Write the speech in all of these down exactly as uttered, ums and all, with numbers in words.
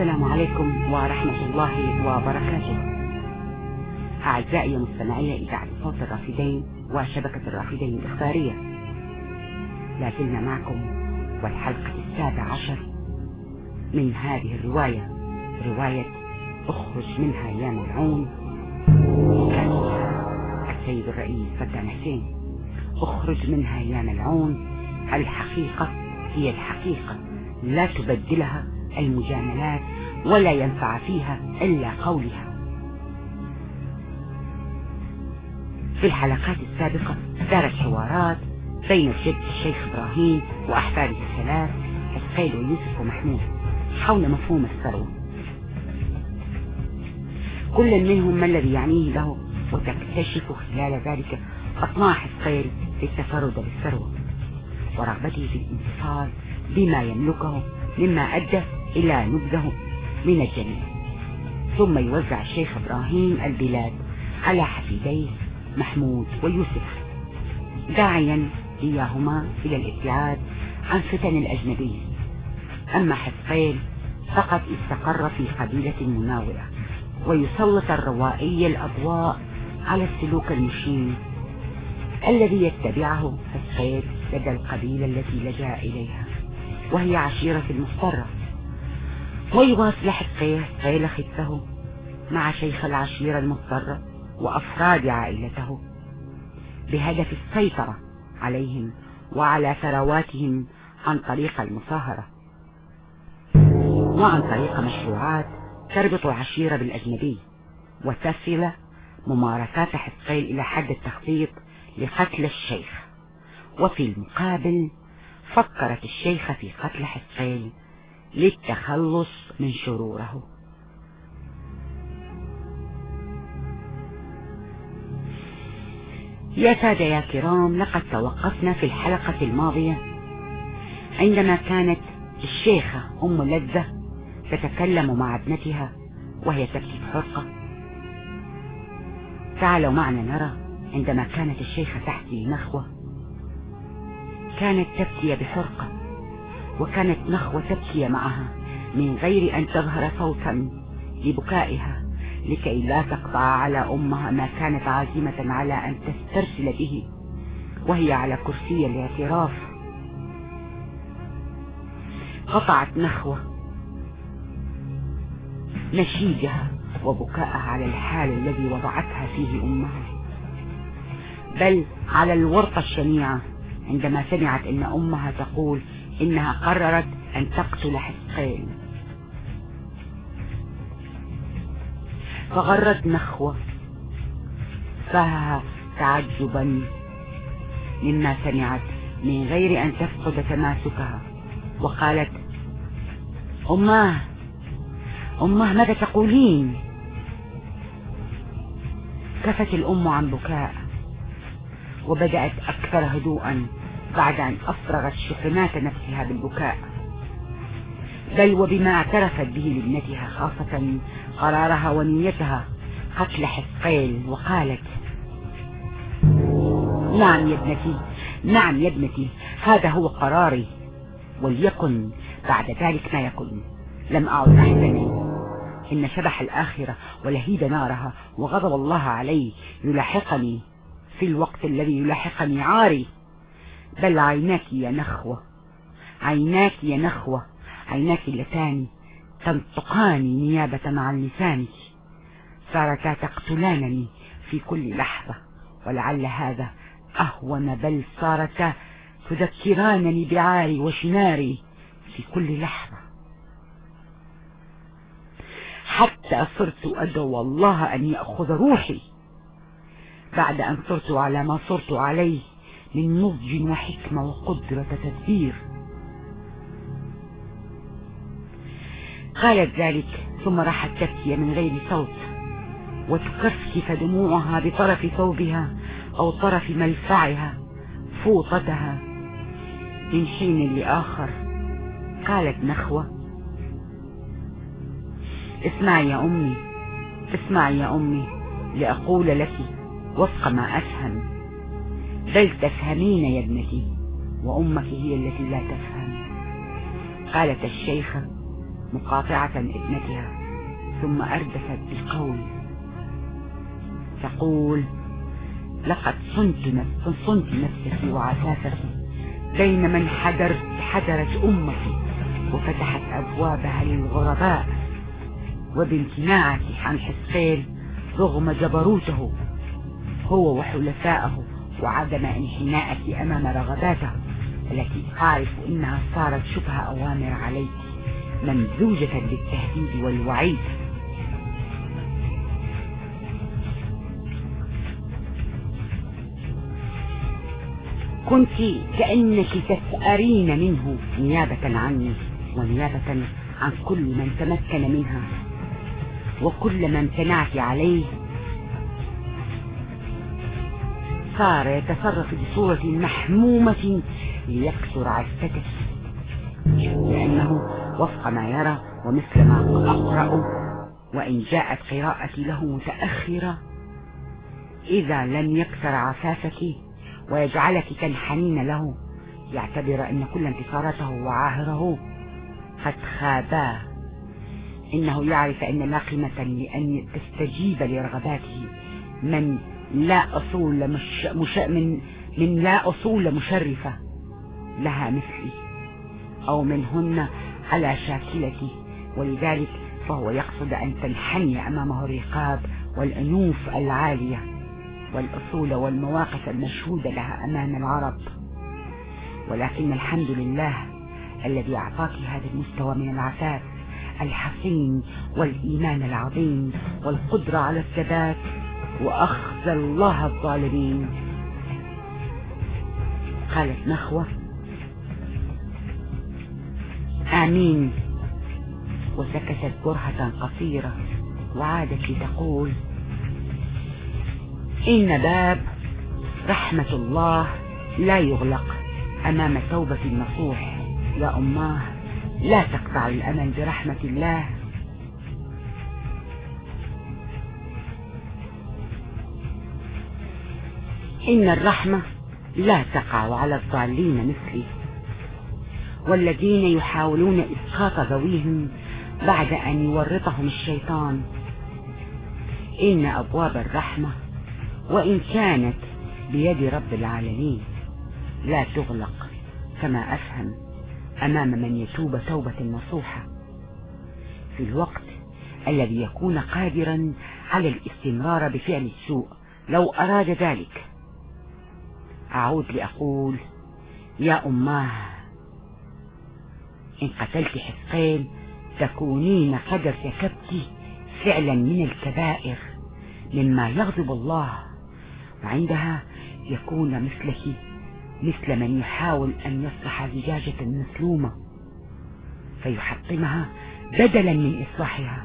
السلام عليكم ورحمة الله وبركاته. أعزائي مستمعي إذاعة صوت الرافدين وشبكة الرافدين الإخبارية، لا زلنا معكم والحلقة السابعة عشر من هذه الرواية، رواية اخرج منها يا ملعون، كاتبها السيد الرئيس فتان حسين. اخرج منها يا ملعون، الحقيقة هي الحقيقة، لا تبدلها المجاملات ولا ينفع فيها إلا قولها. في الحلقات السابقة دارت حوارات بين الجد الشيخ إبراهيم وأحفاده الثلاث حسقيل ويوسف ومحمود حول مفهوم الثروة، كل منهم ما الذي يعنيه له، وتكتشف خلال ذلك أطماع حسقيل للتفرد بالثروة ورغبته في الانتصار بما يملكه مما أدى إلى نبذه من الجميع. ثم يوزع الشيخ إبراهيم البلاد على حفيديه محمود ويوسف، داعيا إياهما إلى الابتعاد عن فتن الأجنبي. أما حسقيل فقد استقر في قبيلة مناورة، ويسلط الروائي الأضواء على السلوك المشين الذي يتبعه حسقيل لدى القبيلة التي لجأ إليها، وهي عشيرة المضطرة. ويواصل حسقيل خطه مع شيخ العشيرة المضطرة وأفراد عائلته بهدف السيطرة عليهم وعلى ثرواتهم عن طريق المصاهرة وعن طريق مشروعات تربط العشيرة بالأجنبي، وتصل ممارسات حسقيل إلى حد التخطيط لقتل الشيخ. وفي المقابل فكرت الشيخة في قتل حسقيل للتخلص من شروره. يا سادة يا كرام، لقد توقفنا في الحلقة الماضية عندما كانت الشيخة أم لذة تتكلم مع ابنتها وهي تبكي بحرقة. تعالوا معنا نرى عندما كانت الشيخة تحكي نخوة كانت تبكي بحرقة، وكانت نخوة تبكي معها من غير أن تظهر صوتا لبكائها، لكي لا تقطع على أمها ما كانت عازمة على أن تسترسل به وهي على كرسي الاعتراف. قطعت نخوة نشيجها وبكاءها على الحال الذي وضعتها فيه أمها، بل على الورطة الشنيعة عندما سمعت أن أمها تقول إنها قررت أن تقتل حسقيل. فغرت نخوة فها تعجبا مما سمعت من غير أن تفقد تماسكها، وقالت: أماه أماه ماذا تقولين؟ كفت الأم عن بكاء وبدأت أكثر هدوءا بعد أن أفرغت شحنات نفسها بالبكاء، بل وبما اعترفت به لابنتها، خاصة قرارها ونيتها قتل حسقيل، وقالت: نعم يا ابنتي، نعم يا ابنتي، هذا هو قراري، وليكن بعد ذلك ما يكن. لم أعد أحزن، إن شبح الآخرة ولهيب نارها وغضب الله علي يلاحقني في الوقت الذي يلاحقني عاري. بل عيناك يا نخوة، عيناك يا نخوة، عيناك اللتان تنطقان نيابة عن لسانك، صارتا تقتلانني في كل لحظة، ولعل هذا أهون، بل صارتا تذكرانني بعاري وشناري في كل لحظة، حتى صرت أدعو الله أن يأخذ روحي بعد أن صرت على ما صرت عليه من نضج وحكمة وقدرة تدبير. قالت ذلك ثم راحت تبكي من غير صوت، وتكفكف دموعها بطرف ثوبها أو طرف ملفعها فوطتها. من حين لآخر قالت نخوة: اسمعي يا أمي، اسمعي يا أمي لأقول لك وفق ما أفهم، بل تفهمين يا ابنتي، وأمك هي التي لا تفهم. قالت الشيخة: مقاطعة ابنتها، ثم أردفت بالقول تقول: لقد صنت نفس صنت نفسك وعفافك بين من حضرت حضرت أمك وفتحت أبوابها للغرباء، وبامتناعك عن حسين رغم جبروته هو وحلفائه وعدم انحنائك أمام رغباته التي أعرف إنها صارت شبه أوامر عليك ممزوجة بالتهديد والوعيد. كنت كأنك تسأرين منه نيابة عني ونيابة عن كل من تمكن منها، وكل من امتنعت عليه صار يتصرف بصورة محمومة ليكسر عفتك، لأنه وفق ما يرى ومثل ما أقرأ، وإن جاءت قراءتي له متأخرة، إذا لم يكسر عفافك ويجعلك تنحنين له يعتبر أن كل انتصاراته وعاهره قد خاباه. إنه يعرف أن لا قيمة لأن تستجيب لرغباته من لا أصول مش مش من من لا أصول مشرفة لها مثلي أو منهن على شاكلتي، ولذلك فهو يقصد أن تنحني أمامه الرقاب والأنوف العالية والأصول والمواقف المشهودة لها أمام العرب. ولكن الحمد لله الذي أعطاك هذا المستوى من العفاف الحصين والإيمان العظيم والقدرة على الثبات، وأخذ الله الظالمين. قالت نخوة: آمين، وسكتت برهة قصيرة وعادت لتقول: إن باب رحمة الله لا يغلق أمام توبة النصوح. يا أماه، لا تقطع الأمل برحمة الله. إن الرحمة لا تقع على الضالين مثلي والذين يحاولون إسقاط ذويهم بعد أن يورطهم الشيطان. إن أبواب الرحمة وإن كانت بيد رب العالمين لا تغلق كما أفهم أمام من يتوب توبة نصوحة في الوقت الذي يكون قادرا على الاستمرار بفعل السوء لو أراد ذلك. أعود لأقول: يا أماه، إن قتلت حزقيل تكونين قد ارتكبت فعلا من الكبائر مما يغضب الله، وعندها يكون مثلك مثل من يحاول أن يصلح زجاجة مسلومة فيحطمها بدلا من إصلاحها.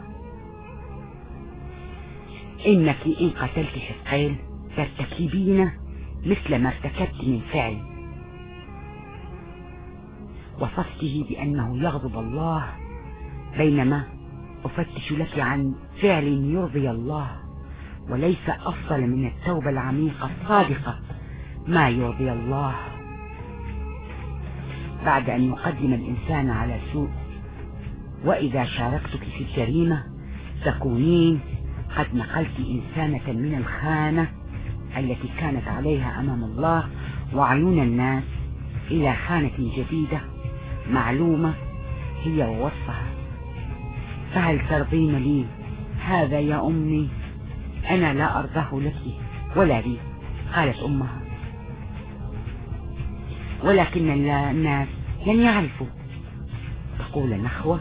إنك إن قتلت حزقيل ترتكبين مثل ما ارتكبت من فعل، وصفته بأنه يغضب الله، بينما أفتش لك عن فعل يرضي الله، وليس أفضل من التوبة العميقة الصادقة ما يرضي الله. بعد أن يقدم الإنسان على سوء، وإذا شاركتك في الجريمة تكونين قد نقلت إنسانة من الخانة التي كانت عليها أمام الله وعيون الناس إلى خانة جديدة معلومة هي ووصفها. فهل ترضين لي هذا يا أمي؟ أنا لا أرضاه لك ولا لي. قالت أمها: ولكن الناس لن يعرفوا. تقول نخوة: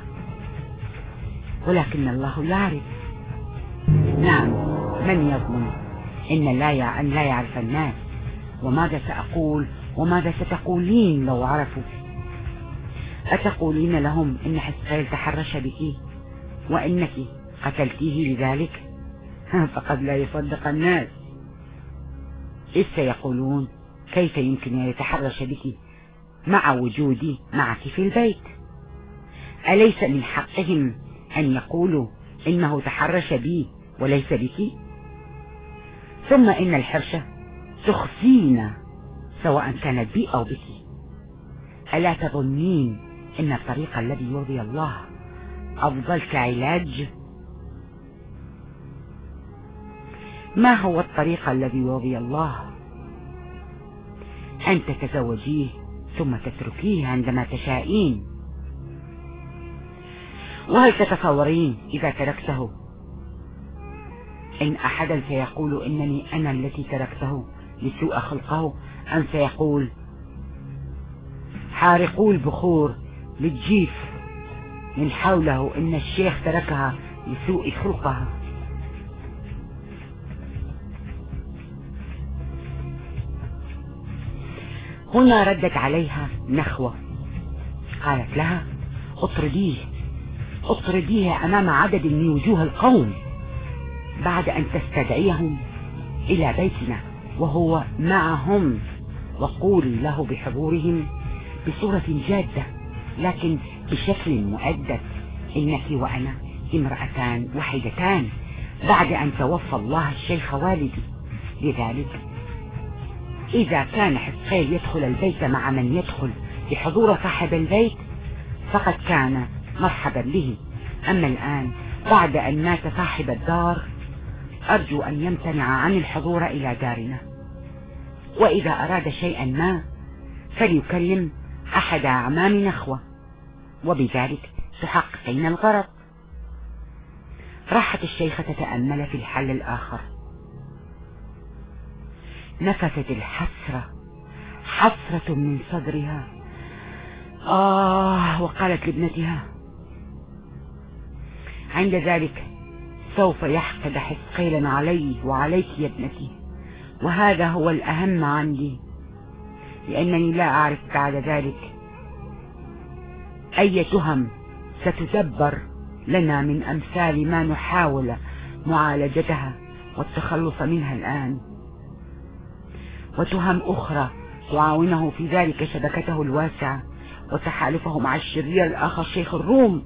ولكن الله يعرف. نعم، من يضمن إن لا أن لا يعرف الناس؟ وماذا سأقول وماذا ستقولين لو عرفوا؟ أتقولين لهم إن حزقيل تحرش بك وإنك قتلتيه لذلك؟ فقد لا يصدق الناس، إذ سيقولون: كيف يمكن أن يتحرش بك مع وجودي معك في البيت؟ أليس من حقهم أن يقولوا إنه تحرش بي وليس بك؟ ثم إن الحرشة تخفينا سواء كانت بي أو بك. ألا تظنين إن الطريق الذي يرضي الله أفضل كعلاج؟ ما هو الطريق الذي يرضي الله؟ أن تتزوجيه ثم تتركيه عندما تشائين. وهل تتصورين إذا تركته إن أحدا سيقول إنني أنا التي تركته لسوء خلقه، أم سيقول حارقوا البخور للجيف من حوله إن الشيخ تركها لسوء خلقها؟ هنا ردت عليها نخوة، قالت لها اطرديه اطرديه أمام عدد من وجوه القوم بعد أن تستدعيهم إلى بيتنا وهو معهم، وقولي له بحضورهم بصورة جادة لكن بشكل مؤدب إنك وأنا امرأتان وحيدتان بعد أن توفى الله الشيخ والدي. لذلك إذا كان حزقيل يدخل البيت مع من يدخل بحضور صاحب البيت فقد كان مرحبا به، أما الآن بعد أن مات صاحب الدار أرجو أن يمتنع عن الحضور إلى دارنا، وإذا أراد شيئا ما فليكلم أحد أعمام نخوة وبذلك تحققين الغرض. راحت الشيخة تتأمل في الحل الآخر، نفثت الحسرة حسرة من صدرها آه وقالت لابنتها عند ذلك سوف يحقد حزقيلا علي وعليك يا ابنتي، وهذا هو الأهم عندي، لأنني لا أعرف بعد ذلك أي تهم ستدبر لنا من أمثال ما نحاول معالجتها والتخلص منها الآن، وتهم أخرى تعاونه في ذلك شبكته الواسعة وتحالفه مع الشرير الآخر شيخ الروم.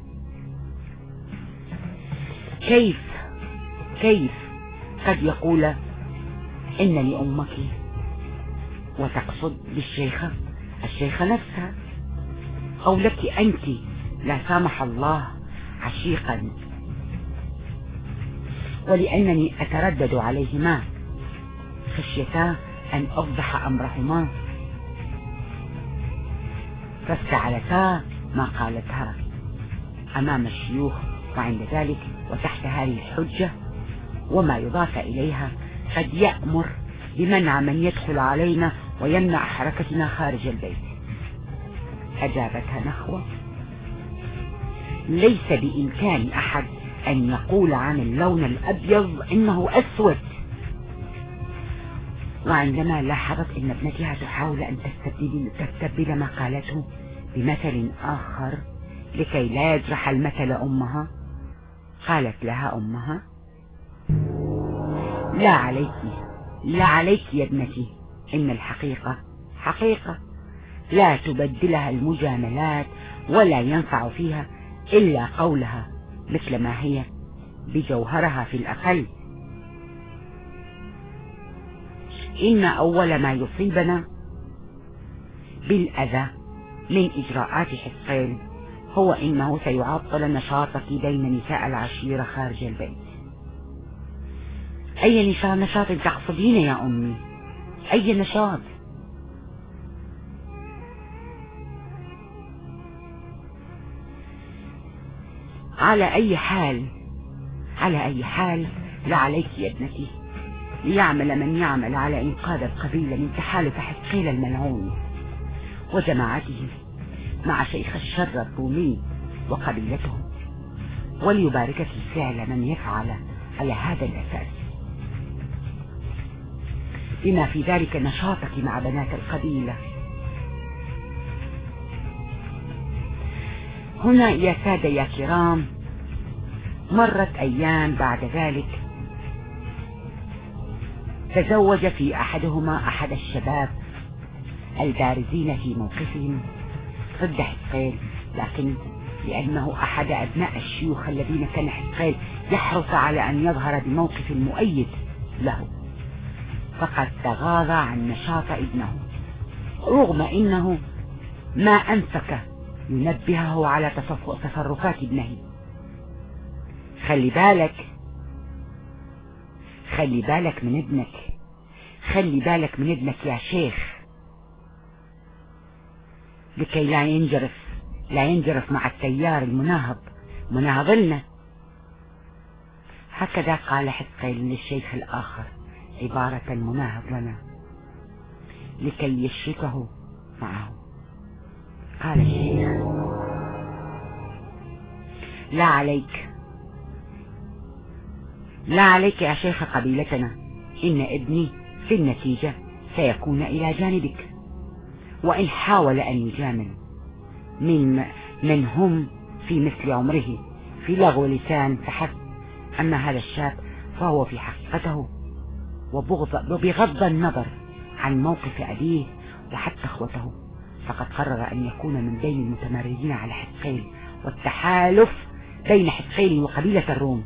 كيف كيف قد يقول إن لأمك وتقصد بالشيخة الشيخة نفسها، أو لك أنت لا سامح الله عشيقا، ولأنني أتردد عليهما خشيتا أن أفضح أمرهما فاستعلتا ما قالتها أمام الشيوخ، وعند ذلك وتحت هذه الحجة وما يضاف إليها قد يأمر بمنع من يدخل علينا ويمنع حركتنا خارج البيت. أجابتها نخوة ليس بإمكان أحد أن يقول عن اللون الأبيض إنه أسود. وعندما لاحظت أن ابنتها تحاول أن تستبدل, تستبدل ما قالته بمثل آخر لكي لا يجرح المثل أمها، قالت لها أمها لا عليك لا عليك يا ابنتي، إن الحقيقة حقيقة لا تبدلها المجاملات ولا ينفع فيها إلا قولها مثل ما هي بجوهرها في الأقل. إن أول ما يصيبنا بالأذى من إجراءات حزقيل هو إنه سيعطل نشاطك بين نساء العشيرة خارج البيت. أي نشاط نشاط تقصدين يا أمي؟ أي نشاط؟ على أي حال على أي حال لا عليك يا ابنتي، ليعمل من يعمل على إنقاذ القبيلة من تحالف حزقيل الملعون وجماعته مع شيخ الشر الرومي وقبيلته، وليبارك في فعل من يفعل على هذا الأساس، بما في ذلك نشاطك مع بنات القبيلة. هنا يا سادة يا كرام مرت أيام بعد ذلك، تزوج في أحدهما أحد الشباب البارزين في موقفهم ضد حزقيل، لكن لأنه أحد أبناء الشيوخ الذين كان حزقيل يحرص على أن يظهر بموقف مؤيد له، فقد تغاضى عن نشاط ابنه، رغم إنه ما أنفك ينبهه على تصرفات ابنه خلي بالك خلي بالك من ابنك، خلي بالك من ابنك يا شيخ، لكي لا ينجرف لا ينجرف مع التيار المناهض مناهض لنا. هكذا قال حزقيل للشيخ الآخر عبارة مناهض لنا لكي يشركه معه. قال الشيخ: لا عليك لا عليك يا شيخ قبيلتنا، إن ابني في النتيجة سيكون إلى جانبك، وإن حاول أن يجامل من من هم في مثل عمره في لغو لسان فحسب. أما هذا الشاب فهو في حقيقته وبغض وبغض النظر عن موقف أبيه وحتى أخوته فقد قرر أن يكون من بين المتمردين على حزقيل، والتحالف بين حزقيل وقبيلة الروم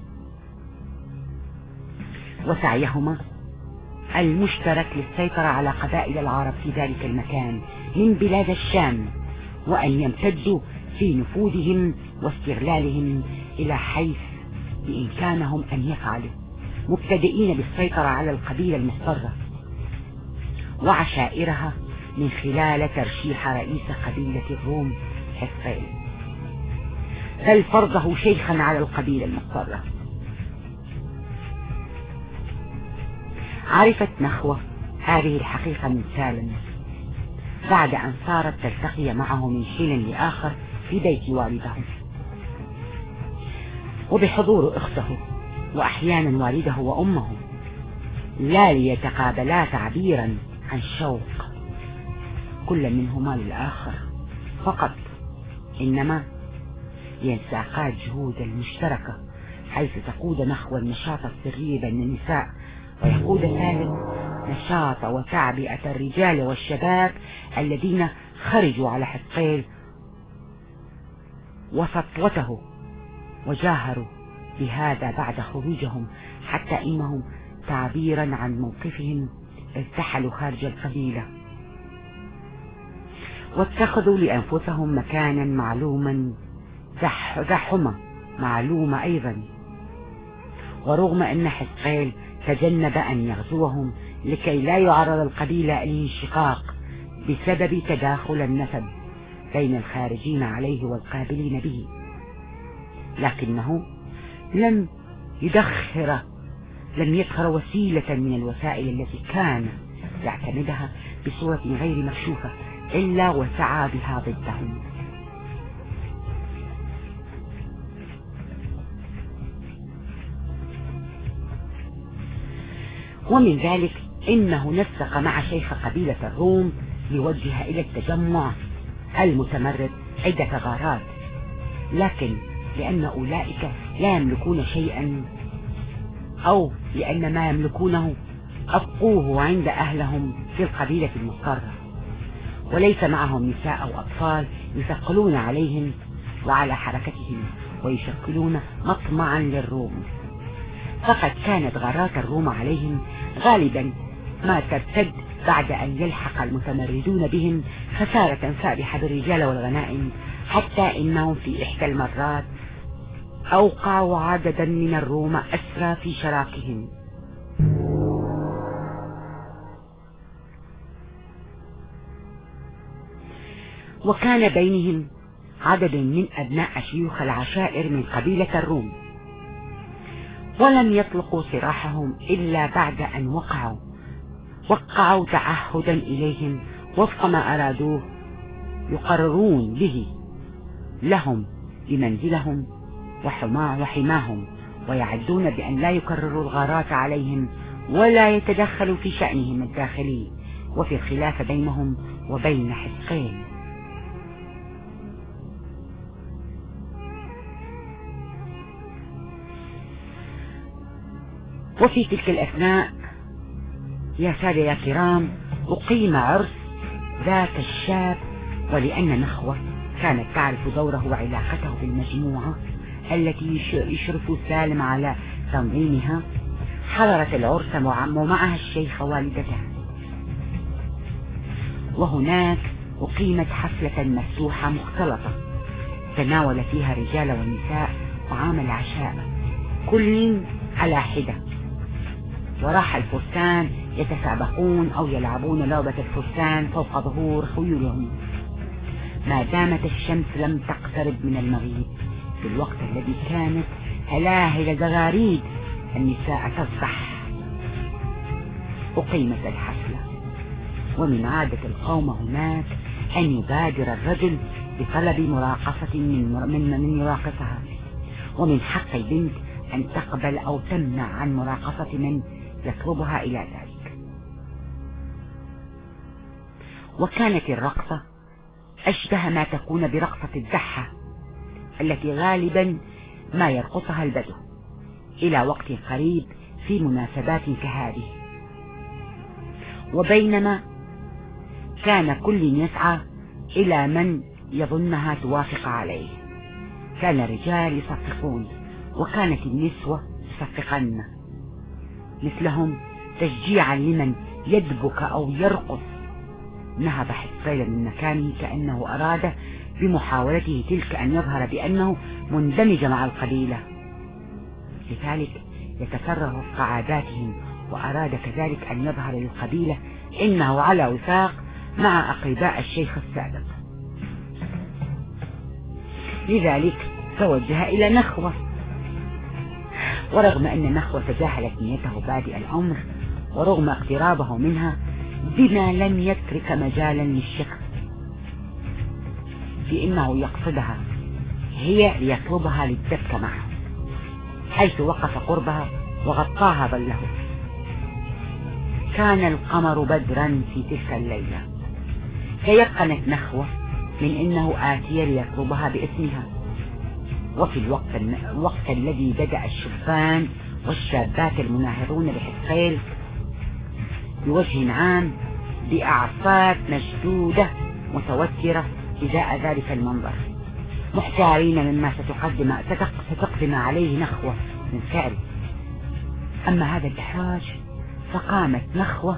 وسعيهما المشترك للسيطرة على قبائل العرب في ذلك المكان من بلاد الشام، وأن يمتدوا في نفوذهم واستغلالهم إلى حيث بإمكانهم أن يفعلوا، مبتدئين بالسيطرة على القبيلة المضطرة وعشائرها من خلال ترشيح رئيس قبيلة الروم حزقيل، بل فرضه شيخا على القبيلة المضطرة. عرفت نخوة هذه الحقيقة من سالم بعد أن صارت تلتقي معه من حين لآخر في بيت والده، وبحضور أخته وأحيانا والده وأمه، لا ليتقابلا تعبيرا عن شوق كل منهما للآخر فقط، إنما لينساقا الجهود المشتركة حيث تقود نحو النشاط السري بين النساء، ويقود ثالث نشاط وتعبئة الرجال والشباب الذين خرجوا على حزقيل وسطوته وجاهروا بهذا بعد خروجهم، حتى إنهم تعبيرا عن موقفهم ارتحلوا خارج القبيلة واتخذوا لأنفسهم مكانا معلوما زحمة معلومة أيضا. ورغم أن حزقيل تجنب أن يغزوهم لكي لا يعرض القبيلة للانشقاق بسبب تداخل النسب بين الخارجين عليه والقابلين به، لكنه لم يدخر لم يدخر وسيلة من الوسائل التي كان يعتمدها بصورة غير مكشوفة إلا وسعى بها ضدهم. ومن ذلك إنه نسق مع شيخ قبيلة الروم ليوجه إلى التجمع المتمرد عدة غارات، لكن لأن أولئك لا يملكون شيئا أو لأن ما يملكونه أبقوه عند أهلهم في القبيلة المضطرة، وليس معهم نساء أو أطفال يثقلون عليهم وعلى حركتهم ويشكلون مطمعا للروم، فقد كانت غارات الروم عليهم غالبا ما ترتد بعد أن يلحق المتمردون بهم خسارة فادحة بالرجال والغنائم، حتى إنهم في إحدى المرات أوقعوا عددا من الروم أسرى في شراكهم. وكان بينهم عدد من أبناء شيوخ العشائر من قبيلة الروم، ولم يطلقوا سراحهم إلا بعد أن وقعوا وقعوا تعهدا إليهم وفق ما أرادوه يقررون به لهم بمنزلهم وحماهم، ويعدون بأن لا يكرروا الغارات عليهم ولا يتدخلوا في شأنهم الداخلي وفي الخلاف بينهم وبين حزقيل. وفي تلك الأثناء يا سادة يا كرام أقيم عرس ذاك الشاب، ولأن نخوة كانت تعرف دوره وعلاقته بالمجموعة التي يشرف سالم على تنظيمها، حضرت العرس ومعها الشيخ والدته، وهناك أقيمت حفلة مفتوحة مختلطة تناول فيها الرجال والنساء طعام العشاء كل على حدة، وراح الفرسان يتسابقون أو يلعبون لعبة الفرسان فوق ظهور خيولهم، ما دامت الشمس لم تقترب من المغيب، في الوقت الذي كانت هلاهل زغاريد النساء تسبح. أقيمت الحفلة، ومن عادة القوم هناك أن يبادر الرجل بطلب مراقصة من من من يراقصها، ومن حق البنت أن تقبل أو تمنع عن مراقصة من يطلبها إلى ذلك. وكانت الرقصة أشبه ما تكون برقصة الزحة التي غالبا ما يرقصها البدو إلى وقت قريب في مناسبات كهذه. وبينما كان كل يسعى إلى من يظنها توافق عليه، كان الرجال يصفقون وكانت النسوة يصفقن مثلهم تشجيعا لمن يدبك أو يرقص. نهب حسقيل من مكانه كأنه أراد بمحاولته تلك أن يظهر بأنه مندمج مع القبيلة، لذلك يتفرغ في قعاداتهم، وأراد كذلك أن يظهر للقبيلة إنه على وفاق مع أقرباء الشيخ السابق. لذلك توجه إلى نخوة، ورغم أن نخوة تجاهلت نيته بادئ الأمر، ورغم اقترابه منها بما لم يترك مجالا للشك في أنه يقصدها هي ليطلبها للدفك معه، حيث وقف قربها وغطاها ظله. كان القمر بدرا في تلك الليلة، تيقنت نخوة من أنه آتي ليطلبها باسمها. وفي الوقت, الوقت الذي بدأ الشبان والشابات المناهضون بحسقيل بوجه عام بأعصاب مشدودة متوترة إزاء ذلك المنظر، محتارين مما ستقدم, ستقدم عليه نخوة من فعل. أما هذا الإحراج فقامت نخوة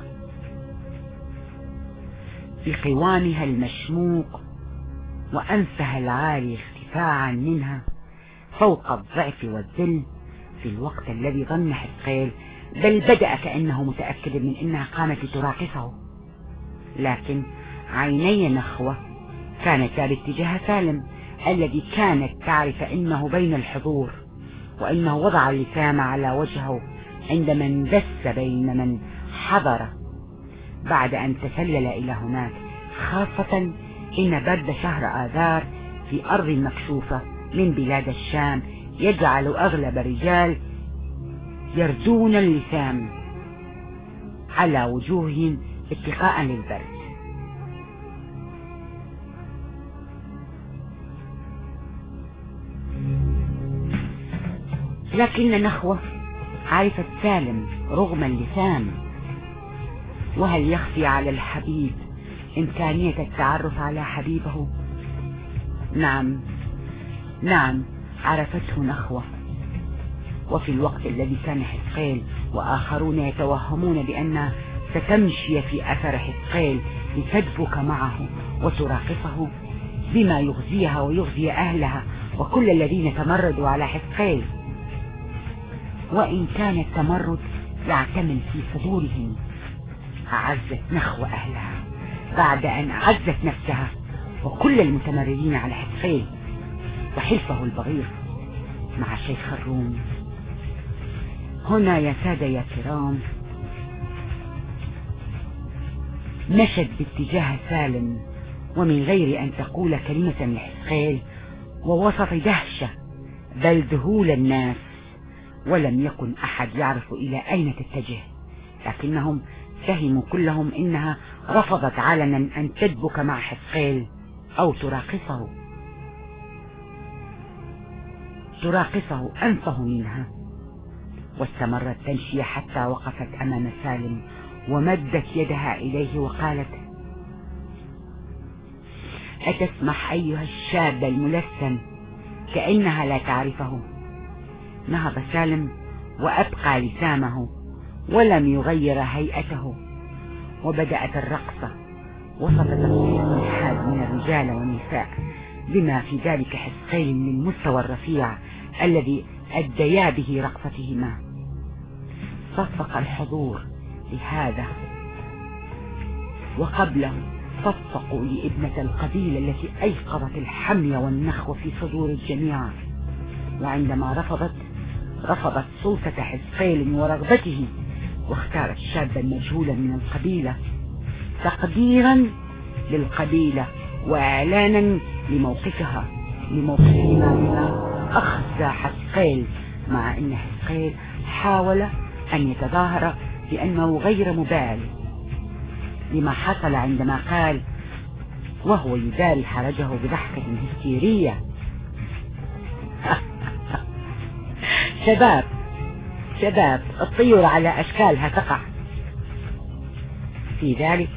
بقوامها المشموق وأنفها العالي ارتفاعا منها فوق الضعف والذل في الوقت الذي ظن حسقيل، بل بدأ كأنه متأكد من أنها قامت لتراقصه. لكن عيني نخوة كانتا باتجاه سالم الذي كانت تعرف أنه بين الحضور، وأنه وضع اللسام على وجهه عندما اندس بين من حضر بعد أن تسلل إلى هناك، خاصة إن برد شهر آذار في أرض مكشوفة من بلاد الشام يجعل أغلب الرجال يردون اللسام على وجوههم اتقاء للبرد. لكن نخوة عرفت سالم رغم اللسان، وهل يخفي على الحبيب إمكانية التعرف على حبيبه؟ نعم نعم عرفته نخوة. وفي الوقت الذي كان حسقيل وآخرون يتوهمون بأنها ستمشي في أثر حسقيل لتدبك معه وتراقصه بما يغزيها ويغزي أهلها وكل الذين تمردوا على حسقيل، وإن كان التمرد يعتمل في صدورهم، أعزت نخوة أهلها بعد أن أعزت نفسها وكل المتمردين على حسقيل وحلفه البغيض مع شيخ الروم. هنا يا سادة يا كرام مشت باتجاه سالم ومن غير أن تقول كلمة لحسقيل، ووسط دهشة بل ذهول الناس، ولم يكن أحد يعرف إلى أين تتجه، لكنهم فهموا كلهم إنها رفضت علنا أن تدبك مع حسقيل أو تراقصه تراقصه أنفه منها. واستمرت تمشي حتى وقفت أمام سالم ومدت يدها إليه وقالت: أتسمح أيها الشاب الملثم؟ كأنها لا تعرفه. نهض سالم وأبقى لسامه ولم يغير هيئته، وبدأت الرقصة وسط تصفيق حاد من الرجال والنساء، بما في ذلك حسقيل من المستوى الرفيع الذي أديا به رقصتهما. صفق الحضور لهذا، وقبله صفقوا لابنة القبيلة التي أيقظت الحمية والنخوة في صدور الجميع. وعندما رفضت رفضت سلطة حزقيل ورغبته، واختارت شابا مجهولا من القبيلة تقديرا للقبيلة وإعلانا لموقفها لموقفهما بما أخزى حزقيل، مع أن حزقيل حاول أن يتظاهر بأنه غير مبال لما حصل، عندما قال وهو يداري حرجه بضحكة هستيرية: شباب شباب الطيور على أشكالها تقع. في ذلك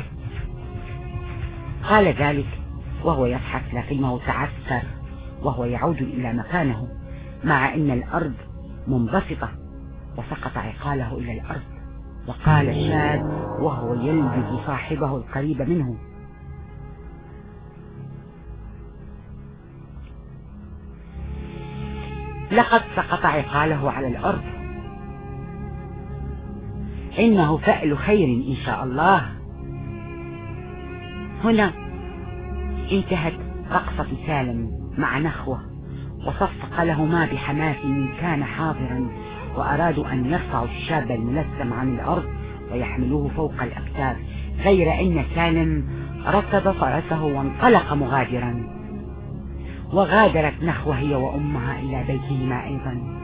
قال ذلك وهو يضحك، لكنه تعثر وهو يعود إلى مكانه، مع أن الأرض منبسطة، وسقط عقاله إلى الأرض. وقال الشاب وهو يلجز صاحبه القريب منه: لقد سقط عقاله على الأرض، إنه فأل خير إن شاء الله. هنا انتهت رقصة سالم مع نخوة، وصفق لهما بحماس من كان حاضرا، وأرادوا أن يرفعوا الشاب الملثم عن الأرض ويحملوه فوق الأكتاف، غير أن سالم ركض فرسه وانطلق مغادرا. وغادرت نخوة هي وأمها إلى بيتهما أيضا.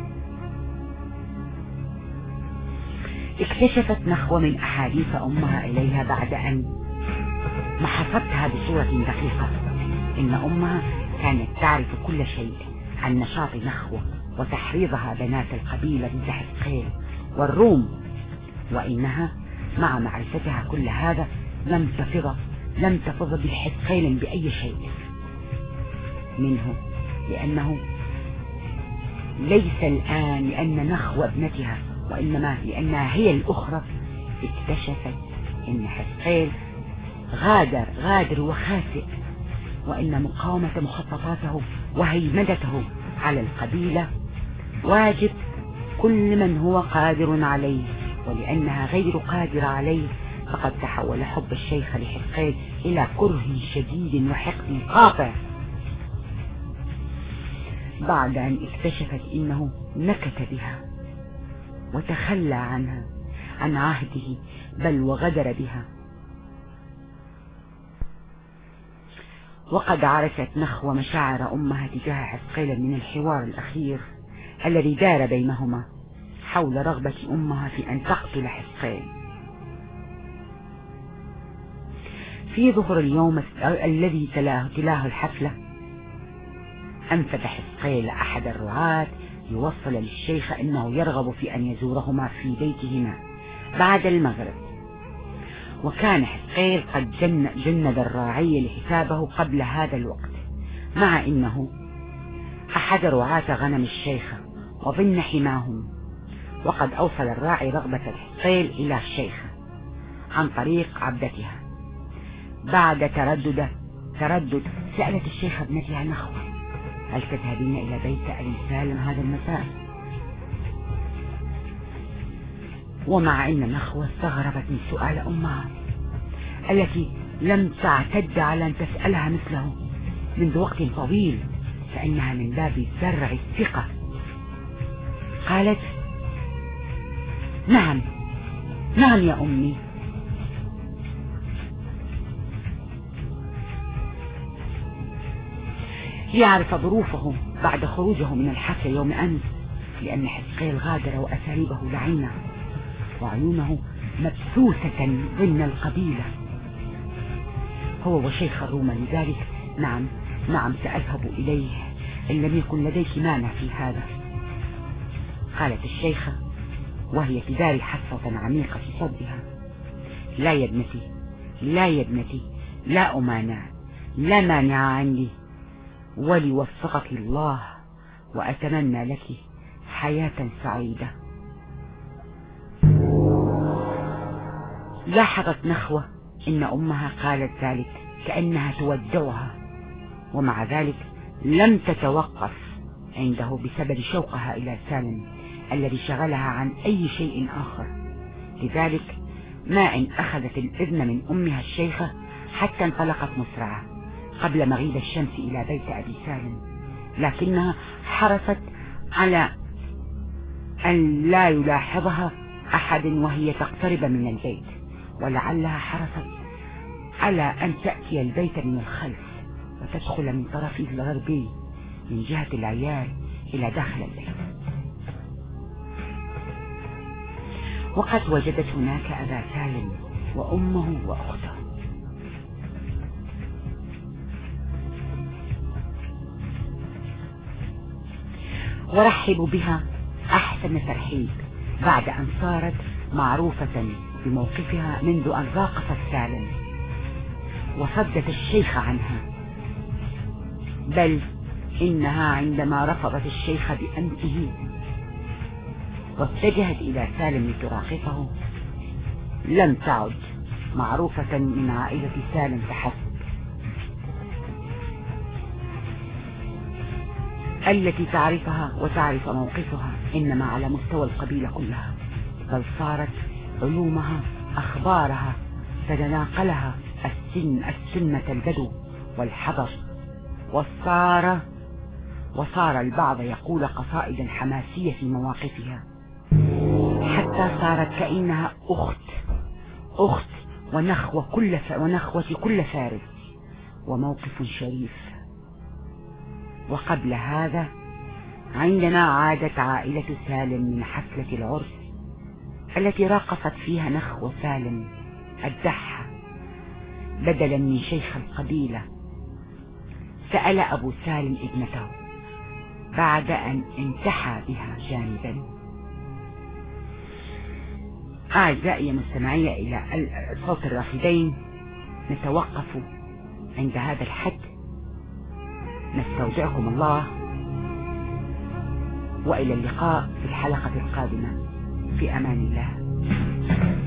اكتشفت نخوة من أحاديث أمها إليها بعد أن محصتها بصورة دقيقة إن أمها كانت تعرف كل شيء عن نشاط نخوة وتحريضها بنات القبيلة ضد حزقيل والروم، وإنها مع معرفتها كل هذا لم تفض لم تفض بحزقيل بأي شيء منه، لأنه ليس الآن لأن نخوة ابنتها، وإنما لأنها هي الأخرى اكتشفت أن حزقيل غادر غادر وخاسئ، وأن مقاومة مخططاته وهيمنته على القبيلة واجب كل من هو قادر عليه، ولأنها غير قادرة عليه فقد تحول حب الشيخ لحزقيل إلى كره شديد وحقد قاطع. بعد أن اكتشفت إنه نكت بها وتخلى عنها عن عهده بل وغدر بها. وقد عرفت نخوة مشاعر أمها تجاه حزقيل من الحوار الأخير الذي دار بينهما حول رغبة أمها في أن تقتل حزقيل. في ظهر اليوم الذي تلاه, تلاه الحفلة أنفذ حزقيل أحد الرعاة ليوصل للشيخ أنه يرغب في أن يزورهما في بيتهما بعد المغرب. وكان حزقيل قد جن جند الراعي لحسابه قبل هذا الوقت، مع أنه أحد رعاة غنم الشيخة وضمن حماهم. وقد أوصل الراعي رغبة حزقيل إلى الشيخة عن طريق عبدتها. بعد تردد تردد سألت الشيخة ابنتها نخوة: هل تذهبين إلى بيت أبي سالم هذا المساء؟ ومع أن نخوة استغربت من سؤال أمها التي لم تعتد على أن تسألها مثله منذ وقت طويل، فإنها من باب زرع الثقة قالت: نعم نعم يا أمي. ليعرف ظروفه بعد خروجه من الحفل يوم أمس، لأن حزقيل غادر وأساليبه لعينة وعيونه مبثوثة ضمن القبيلة هو وشيخ الروم. لذلك نعم نعم سأذهب إليه إن لم يكن لديك مانع في هذا. قالت الشيخة وهي تداري حسرة عميقة في صدرها: لا يا ابنتي لا يا ابنتي لا أمانع، لا مانع عندي، وليوفقك الله، وأتمنى لك حياة سعيدة. لاحظت نخوة إن أمها قالت ذلك كأنها تودعها، ومع ذلك لم تتوقف عنده بسبب شوقها إلى سالم الذي شغلها عن أي شيء آخر. لذلك ما إن أخذت الإذن من أمها الشيخة حتى انطلقت مسرعة قبل مغيب الشمس إلى بيت أبي سالم، لكنها حرصت على أن لا يلاحظها أحد وهي تقترب من البيت، ولعلها حرصت على أن تأتي البيت من الخلف وتدخل من طرفه الغربي من جهة العيال إلى داخل البيت. وقد وجدت هناك أبا سالم وأمه وأخته. ورحبوا بها أحسن ترحيب بعد أن صارت معروفة بموقفها منذ أن راقصت سالم وصدت الشيخ عنها، بل إنها عندما رفضت الشيخ بأنفه واتجهت إلى سالم لتراقصه لم تعد معروفة من عائلة سالم فحسب التي تعرفها وتعرف موقفها، إنما على مستوى القبيلة كلها، بل صارت علومها أخبارها تتناقلها السن السنة البدو والحضر، وصار وصار البعض يقول قصائد حماسية في مواقفها، حتى صارت كأنها أخت أخت ونخوة كل ف... ونخوة كل فارس، وموقف شريف. وقبل هذا عندنا عادت عائلة سالم من حفلة العرس التي راقصت فيها نخوة سالم الدحة بدلا من شيخ القبيلة. سأل أبو سالم ابنته بعد أن انتحى بها جانبا. أعزائي المستمعين إلى صوت الرافدين، نتوقف عند هذا الحد، نستودعكم الله وإلى اللقاء في الحلقة القادمة، في أمان الله.